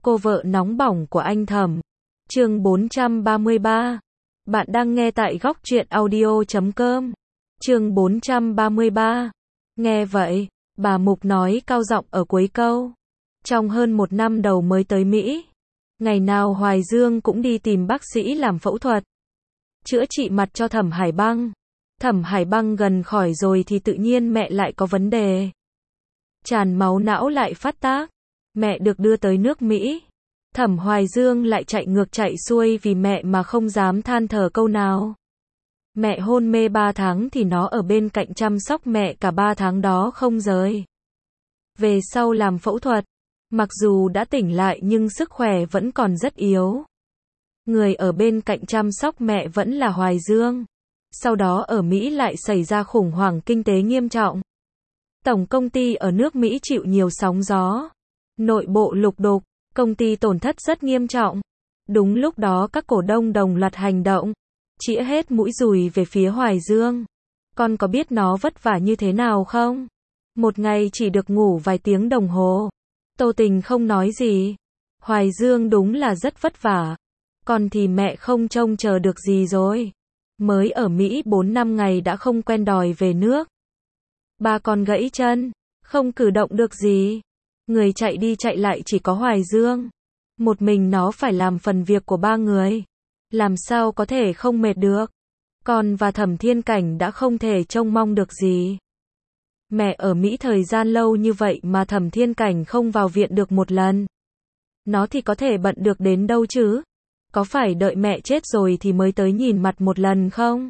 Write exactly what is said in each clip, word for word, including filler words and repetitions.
Cô vợ nóng bỏng của anh Thẩm. Chương bốn trăm ba mươi ba. Bạn đang nghe tại góc truyện audio chấm com. Chương bốn trăm ba mươi ba. Nghe vậy, bà Mục nói cao giọng ở cuối câu. Trong hơn một năm đầu mới tới Mỹ, ngày nào Hoài Dương cũng đi tìm bác sĩ làm phẫu thuật, chữa trị mặt cho Thẩm Hải Băng. Thẩm Hải Băng gần khỏi rồi thì tự nhiên mẹ lại có vấn đề. Tràn máu não lại phát tác. Mẹ được đưa tới nước Mỹ. Thẩm Hoài Dương lại chạy ngược chạy xuôi vì mẹ mà không dám than thở câu nào. Mẹ hôn mê ba tháng thì nó ở bên cạnh chăm sóc mẹ cả ba tháng đó không rời. Về sau làm phẫu thuật, mặc dù đã tỉnh lại nhưng sức khỏe vẫn còn rất yếu. Người ở bên cạnh chăm sóc mẹ vẫn là Hoài Dương. Sau đó ở Mỹ lại xảy ra khủng hoảng kinh tế nghiêm trọng. Tổng công ty ở nước Mỹ chịu nhiều sóng gió. Nội bộ lục đục, công ty tổn thất rất nghiêm trọng. Đúng lúc đó các cổ đông đồng loạt hành động, chĩa hết mũi dùi về phía Hoài Dương. Con có biết nó vất vả như thế nào không? Một ngày chỉ được ngủ vài tiếng đồng hồ. Tô Tình không nói gì. Hoài Dương đúng là rất vất vả. Con thì mẹ không trông chờ được gì rồi. Mới ở Mỹ bốn năm ngày đã không quen đòi về nước. Ba con gãy chân, không cử động được gì. Người chạy đi chạy lại chỉ có Hoài Dương. Một mình nó phải làm phần việc của ba người. Làm sao có thể không mệt được. Con và Thẩm Thiên Cảnh đã không thể trông mong được gì. Mẹ ở Mỹ thời gian lâu như vậy mà Thẩm Thiên Cảnh không vào viện được một lần. Nó thì có thể bận được đến đâu chứ? Có phải đợi mẹ chết rồi thì mới tới nhìn mặt một lần không?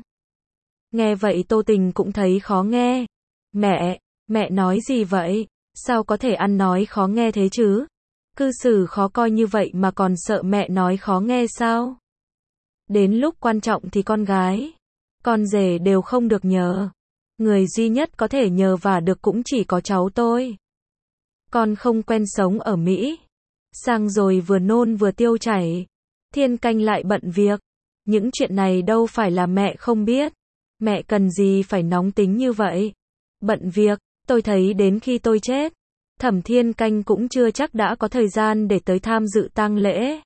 Nghe vậy Tô Tình cũng thấy khó nghe. Mẹ, mẹ nói gì vậy? Sao có thể ăn nói khó nghe thế chứ? Cư xử khó coi như vậy mà còn sợ mẹ nói khó nghe sao? Đến lúc quan trọng thì con gái, con rể đều không được nhờ. Người duy nhất có thể nhờ vả được cũng chỉ có cháu tôi. Con không quen sống ở Mỹ. Sang rồi vừa nôn vừa tiêu chảy. Thiên Canh lại bận việc. Những chuyện này đâu phải là mẹ không biết. Mẹ cần gì phải nóng tính như vậy? Bận việc, tôi thấy đến khi tôi chết, Thẩm Thiên Canh cũng chưa chắc đã có thời gian để tới tham dự tang lễ.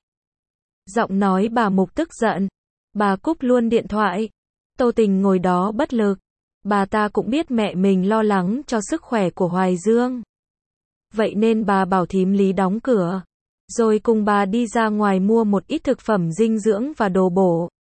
Giọng nói bà Mục tức giận. Bà cúp luôn điện thoại. Tô Tình ngồi đó bất lực. Bà ta cũng biết mẹ mình lo lắng cho sức khỏe của Hoài Dương. Vậy nên bà bảo thím Lý đóng cửa. Rồi cùng bà đi ra ngoài mua một ít thực phẩm dinh dưỡng và đồ bổ.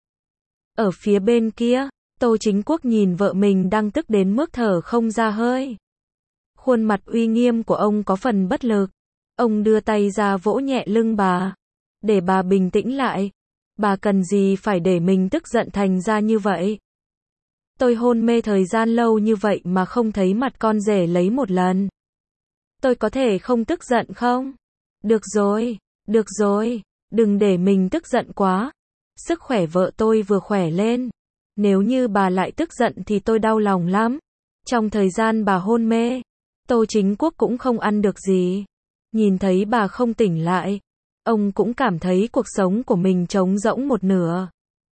Ở phía bên kia, Tô Chính Quốc nhìn vợ mình đang tức đến mức thở không ra hơi. Khuôn mặt uy nghiêm của ông có phần bất lực. Ông đưa tay ra vỗ nhẹ lưng bà. Để bà bình tĩnh lại. Bà cần gì phải để mình tức giận thành ra như vậy? Tôi hôn mê thời gian lâu như vậy mà không thấy mặt con rể lấy một lần. Tôi có thể không tức giận không? Được rồi, được rồi, đừng để mình tức giận quá. Sức khỏe vợ tôi vừa khỏe lên. Nếu như bà lại tức giận thì tôi đau lòng lắm. Trong thời gian bà hôn mê, Tô Chính Quốc cũng không ăn được gì. Nhìn thấy bà không tỉnh lại, ông cũng cảm thấy cuộc sống của mình trống rỗng một nửa.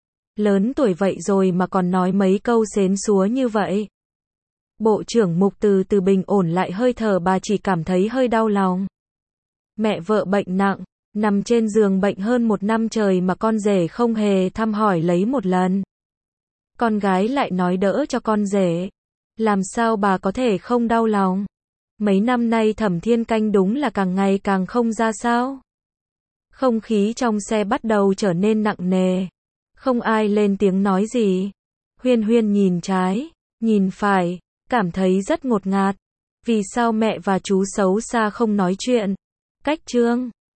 Lớn tuổi vậy rồi mà còn nói mấy câu xến xúa như vậy. Bộ trưởng Mục từ từ bình ổn lại hơi thở, bà chỉ cảm thấy hơi đau lòng. Mẹ vợ bệnh nặng, nằm trên giường bệnh hơn một năm trời mà con rể không hề thăm hỏi lấy một lần. Con gái lại nói đỡ cho con rể. Làm sao bà có thể không đau lòng? Mấy năm nay Thẩm Thiên Canh đúng là càng ngày càng không ra sao. Không khí trong xe bắt đầu trở nên nặng nề. Không ai lên tiếng nói gì. Huyên Huyên nhìn trái, nhìn phải, cảm thấy rất ngột ngạt. Vì sao mẹ và chú xấu xa không nói chuyện? Cách Trương,